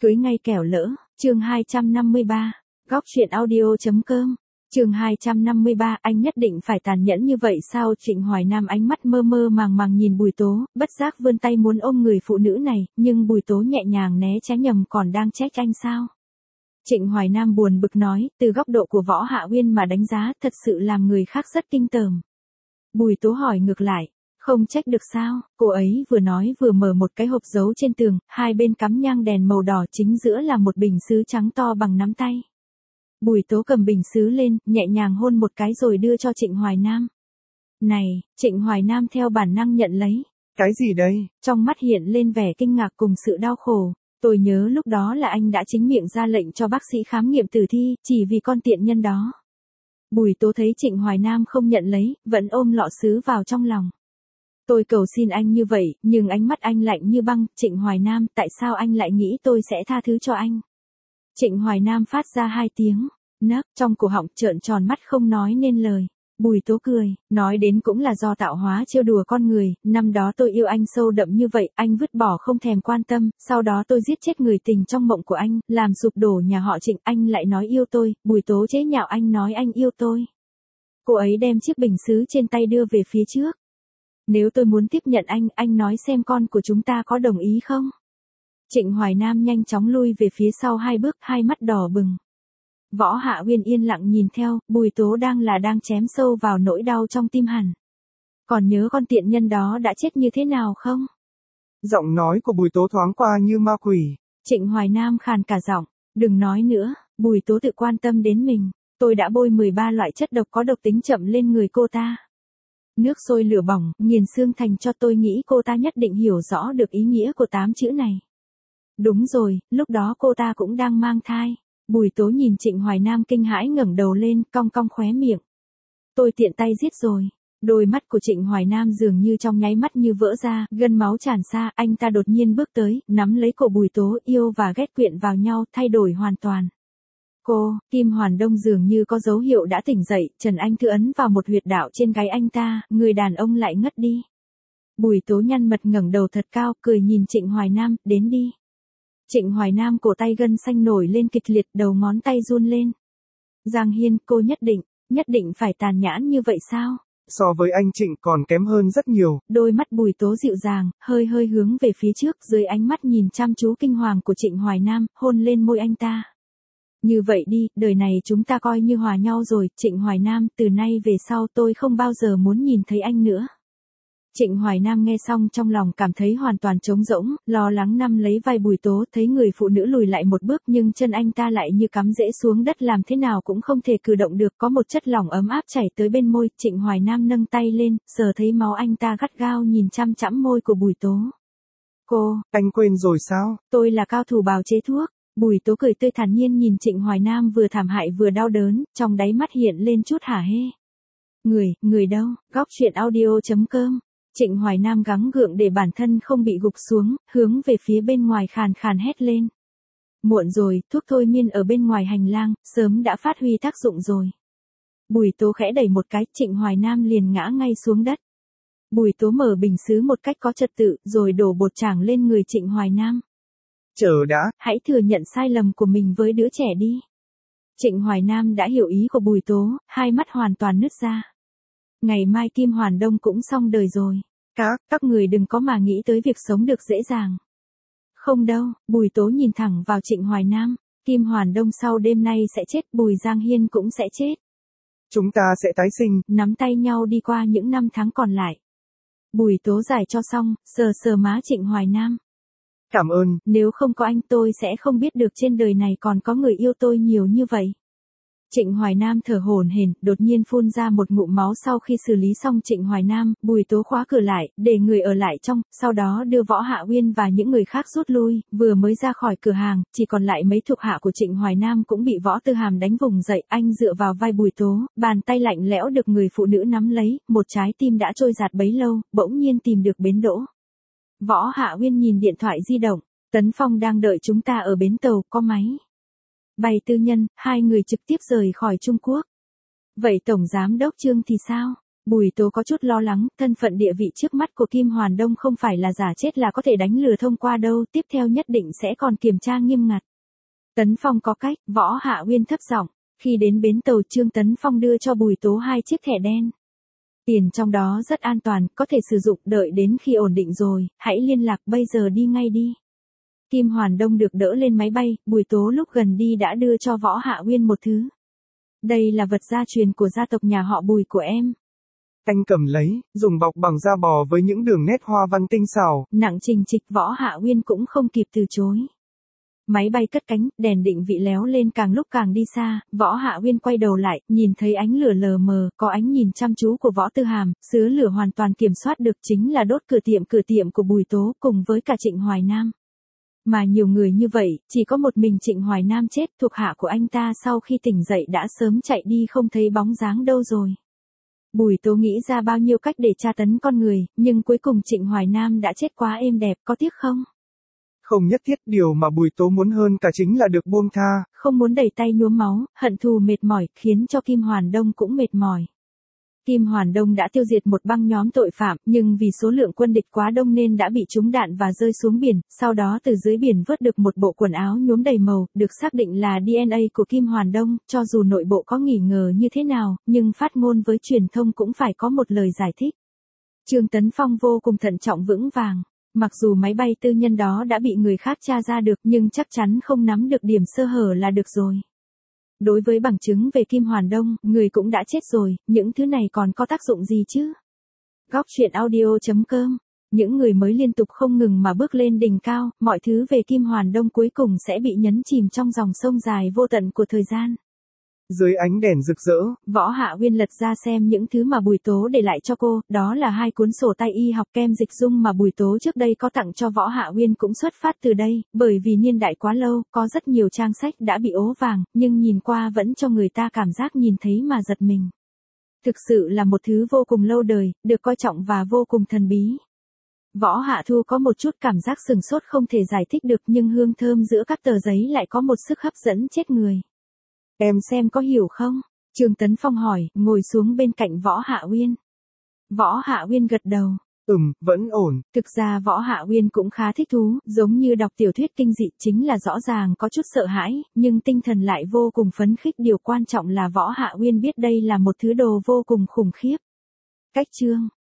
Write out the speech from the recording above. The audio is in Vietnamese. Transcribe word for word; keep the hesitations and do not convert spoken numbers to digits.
Cưới ngay kẻo lỡ, chương hai trăm năm mươi ba, góc truyện audio chấm com. Chương hai trăm năm mươi ba, anh nhất định phải tàn nhẫn như vậy sao? Trịnh Hoài Nam ánh mắt mơ mơ màng màng nhìn Bùi Tố, bất giác vươn tay muốn ôm người phụ nữ này, nhưng Bùi Tố nhẹ nhàng né tránh, nhầm còn đang trách anh sao? Trịnh Hoài Nam buồn bực nói, từ góc độ của Võ Hạ Uyên mà đánh giá, thật sự làm người khác rất kinh tởm. Bùi Tố hỏi ngược lại, không trách được sao? Cô ấy vừa nói vừa mở một cái hộp giấu trên tường, hai bên cắm nhang đèn màu đỏ, chính giữa là một bình sứ trắng to bằng nắm tay. Bùi Tố cầm bình sứ lên, nhẹ nhàng hôn một cái rồi đưa cho Trịnh Hoài Nam. Này, Trịnh Hoài Nam theo bản năng nhận lấy. Cái gì đây? Trong mắt hiện lên vẻ kinh ngạc cùng sự đau khổ. Tôi nhớ lúc đó là anh đã chính miệng ra lệnh cho bác sĩ khám nghiệm tử thi, chỉ vì con tiện nhân đó. Bùi Tố thấy Trịnh Hoài Nam không nhận lấy, vẫn ôm lọ sứ vào trong lòng. Tôi cầu xin anh như vậy, nhưng ánh mắt anh lạnh như băng. Trịnh Hoài Nam, tại sao anh lại nghĩ tôi sẽ tha thứ cho anh? Trịnh Hoài Nam phát ra hai tiếng nấc, trong cổ họng trợn tròn mắt không nói nên lời. Bùi Tố cười, nói đến cũng là do tạo hóa trêu đùa con người, năm đó tôi yêu anh sâu đậm như vậy, anh vứt bỏ không thèm quan tâm, sau đó tôi giết chết người tình trong mộng của anh, làm sụp đổ nhà họ Trịnh, anh lại nói yêu tôi. Bùi Tố chế nhạo anh nói anh yêu tôi. Cô ấy đem chiếc bình sứ trên tay đưa về phía trước. Nếu tôi muốn tiếp nhận anh, anh nói xem con của chúng ta có đồng ý không? Trịnh Hoài Nam nhanh chóng lui về phía sau hai bước, hai mắt đỏ bừng. Võ Hạ Uyên yên lặng nhìn theo, Bùi Tố đang là đang chém sâu vào nỗi đau trong tim hẳn. Còn nhớ con tiện nhân đó đã chết như thế nào không? Giọng nói của Bùi Tố thoáng qua như ma quỷ. Trịnh Hoài Nam khàn cả giọng, đừng nói nữa. Bùi Tố tự quan tâm đến mình. Tôi đã bôi mười ba loại chất độc có độc tính chậm lên người cô ta. Nước sôi lửa bỏng, nghiền xương thành cho, tôi nghĩ cô ta nhất định hiểu rõ được ý nghĩa của tám chữ này. Đúng rồi, lúc đó cô ta cũng đang mang thai. Bùi Tố nhìn Trịnh Hoài Nam kinh hãi ngẩng đầu lên, cong cong khóe miệng. Tôi tiện tay giết rồi. Đôi mắt của Trịnh Hoài Nam dường như trong nháy mắt như vỡ ra, gân máu tràn ra, anh ta đột nhiên bước tới, nắm lấy cổ Bùi Tố, yêu và ghét quyện vào nhau, thay đổi hoàn toàn. Cô, Kim Hoàn Đông dường như có dấu hiệu đã tỉnh dậy, Trần Anh Thư ấn vào một huyệt đạo trên gáy anh ta, người đàn ông lại ngất đi. Bùi Tố nhăn mật ngẩng đầu thật cao, cười nhìn Trịnh Hoài Nam, đến đi. Trịnh Hoài Nam cổ tay gân xanh nổi lên kịch liệt, đầu ngón tay run lên. Giang Hiên, cô nhất định, nhất định phải tàn nhẫn như vậy sao? So với anh Trịnh còn kém hơn rất nhiều. Đôi mắt Bùi Tố dịu dàng, hơi hơi hướng về phía trước, dưới ánh mắt nhìn chăm chú kinh hoàng của Trịnh Hoài Nam, hôn lên môi anh ta. Như vậy đi, đời này chúng ta coi như hòa nhau rồi. Trịnh Hoài Nam, từ nay về sau tôi không bao giờ muốn nhìn thấy anh nữa. Trịnh Hoài Nam nghe xong trong lòng cảm thấy hoàn toàn trống rỗng, lo lắng nắm lấy vai Bùi Tố, thấy người phụ nữ lùi lại một bước nhưng chân anh ta lại như cắm rễ xuống đất, làm thế nào cũng không thể cử động được, có một chất lỏng ấm áp chảy tới bên môi. Trịnh Hoài Nam nâng tay lên, sờ thấy máu, anh ta gắt gao nhìn chăm chăm môi của Bùi Tố. Cô, anh quên rồi sao? Tôi là cao thủ bào chế thuốc. Bùi Tố cười tươi thản nhiên nhìn Trịnh Hoài Nam vừa thảm hại vừa đau đớn, trong đáy mắt hiện lên chút hả hê. Người, người đâu? Góc truyện audio chấm com. Trịnh Hoài Nam gắng gượng để bản thân không bị gục xuống, hướng về phía bên ngoài khàn khàn hét lên. Muộn rồi, thuốc thôi miên ở bên ngoài hành lang, sớm đã phát huy tác dụng rồi. Bùi Tố khẽ đẩy một cái, Trịnh Hoài Nam liền ngã ngay xuống đất. Bùi Tố mở bình sứ một cách có trật tự, rồi đổ bột tràng lên người Trịnh Hoài Nam. Chờ đã. Hãy thừa nhận sai lầm của mình với đứa trẻ đi. Trịnh Hoài Nam đã hiểu ý của Bùi Tố, hai mắt hoàn toàn nứt ra. Ngày mai Kim Hoàn Đông cũng xong đời rồi. Các, các người đừng có mà nghĩ tới việc sống được dễ dàng. Không đâu, Bùi Tố nhìn thẳng vào Trịnh Hoài Nam. Kim Hoàn Đông sau đêm nay sẽ chết, Bùi Giang Hiên cũng sẽ chết. Chúng ta sẽ tái sinh. Nắm tay nhau đi qua những năm tháng còn lại. Bùi Tố giải cho xong, sờ sờ má Trịnh Hoài Nam. Cảm ơn. Nếu không có anh tôi sẽ không biết được trên đời này còn có người yêu tôi nhiều như vậy. Trịnh Hoài Nam thở hổn hển, đột nhiên phun ra một ngụm máu. Sau khi xử lý xong Trịnh Hoài Nam, Bùi Tố khóa cửa lại, để người ở lại trong, sau đó đưa Võ Hạ Uyên và những người khác rút lui, vừa mới ra khỏi cửa hàng, chỉ còn lại mấy thuộc hạ của Trịnh Hoài Nam cũng bị Võ Tư Hàm đánh vùng dậy, anh dựa vào vai Bùi Tố, bàn tay lạnh lẽo được người phụ nữ nắm lấy, một trái tim đã trôi giạt bấy lâu, bỗng nhiên tìm được bến đỗ. Võ Hạ Uyên nhìn điện thoại di động, Tấn Phong đang đợi chúng ta ở bến tàu, có máy bay tư nhân, hai người trực tiếp rời khỏi Trung Quốc. Vậy Tổng Giám Đốc Trương thì sao? Bùi Tố có chút lo lắng, thân phận địa vị trước mắt của Kim Hoàn Đông không phải là giả chết là có thể đánh lừa thông qua đâu, tiếp theo nhất định sẽ còn kiểm tra nghiêm ngặt. Tấn Phong có cách, Võ Hạ Uyên thấp giọng, khi đến bến tàu Trương Tấn Phong đưa cho Bùi Tố hai chiếc thẻ đen. Tiền trong đó rất an toàn, có thể sử dụng, đợi đến khi ổn định rồi, hãy liên lạc, bây giờ đi ngay đi. Kim Hoàn Đông được đỡ lên máy bay, Bùi Tố lúc gần đi đã đưa cho Võ Hạ Uyên một thứ. Đây là vật gia truyền của gia tộc nhà họ Bùi của em. Anh cầm lấy, dùng bọc bằng da bò với những đường nét hoa văn tinh xảo. Nặng trình trịch, Võ Hạ Uyên cũng không kịp từ chối. Máy bay cất cánh, đèn định vị léo lên càng lúc càng đi xa, Võ Hạ Uyên quay đầu lại, nhìn thấy ánh lửa lờ mờ, có ánh nhìn chăm chú của Võ Tư Hàm, sứa lửa hoàn toàn kiểm soát được chính là đốt cửa tiệm cửa tiệm của Bùi Tố cùng với cả Trịnh Hoài Nam. Mà nhiều người như vậy, chỉ có một mình Trịnh Hoài Nam chết, thuộc hạ của anh ta sau khi tỉnh dậy đã sớm chạy đi không thấy bóng dáng đâu rồi. Bùi Tố nghĩ ra bao nhiêu cách để tra tấn con người, nhưng cuối cùng Trịnh Hoài Nam đã chết quá êm đẹp, có tiếc không? Không nhất thiết, điều mà Bùi Tố muốn hơn cả chính là được buông tha. Không muốn đẩy tay nhuốm máu, hận thù mệt mỏi, khiến cho Kim Hoàn Đông cũng mệt mỏi. Kim Hoàn Đông đã tiêu diệt một băng nhóm tội phạm, nhưng vì số lượng quân địch quá đông nên đã bị trúng đạn và rơi xuống biển, sau đó từ dưới biển vớt được một bộ quần áo nhuốm đầy màu, được xác định là đê en a của Kim Hoàn Đông, cho dù nội bộ có nghi ngờ như thế nào, nhưng phát ngôn với truyền thông cũng phải có một lời giải thích. Trương Tấn Phong vô cùng thận trọng vững vàng. Mặc dù máy bay tư nhân đó đã bị người khác tra ra được nhưng chắc chắn không nắm được điểm sơ hở là được rồi. Đối với bằng chứng về Kim Hoàn Đông, người cũng đã chết rồi, những thứ này còn có tác dụng gì chứ? Góc truyện audio chấm com. Những người mới liên tục không ngừng mà bước lên đỉnh cao, mọi thứ về Kim Hoàn Đông cuối cùng sẽ bị nhấn chìm trong dòng sông dài vô tận của thời gian. Dưới ánh đèn rực rỡ, Võ Hạ Uyên lật ra xem những thứ mà Bùi Tố để lại cho cô, đó là hai cuốn sổ tay y học kem dịch dung mà Bùi Tố trước đây có tặng cho Võ Hạ Uyên cũng xuất phát từ đây, bởi vì niên đại quá lâu, có rất nhiều trang sách đã bị ố vàng, nhưng nhìn qua vẫn cho người ta cảm giác nhìn thấy mà giật mình. Thực sự là một thứ vô cùng lâu đời, được coi trọng và vô cùng thần bí. Võ Hạ Thu có một chút cảm giác sừng sốt không thể giải thích được, nhưng hương thơm giữa các tờ giấy lại có một sức hấp dẫn chết người. Em xem có hiểu không? Trương Tấn Phong hỏi, ngồi xuống bên cạnh Võ Hạ Uyên. Võ Hạ Uyên gật đầu. Ừm, vẫn ổn. Thực ra Võ Hạ Uyên cũng khá thích thú, giống như đọc tiểu thuyết kinh dị, chính là rõ ràng có chút sợ hãi, nhưng tinh thần lại vô cùng phấn khích. Điều quan trọng là Võ Hạ Uyên biết đây là một thứ đồ vô cùng khủng khiếp. Cách chương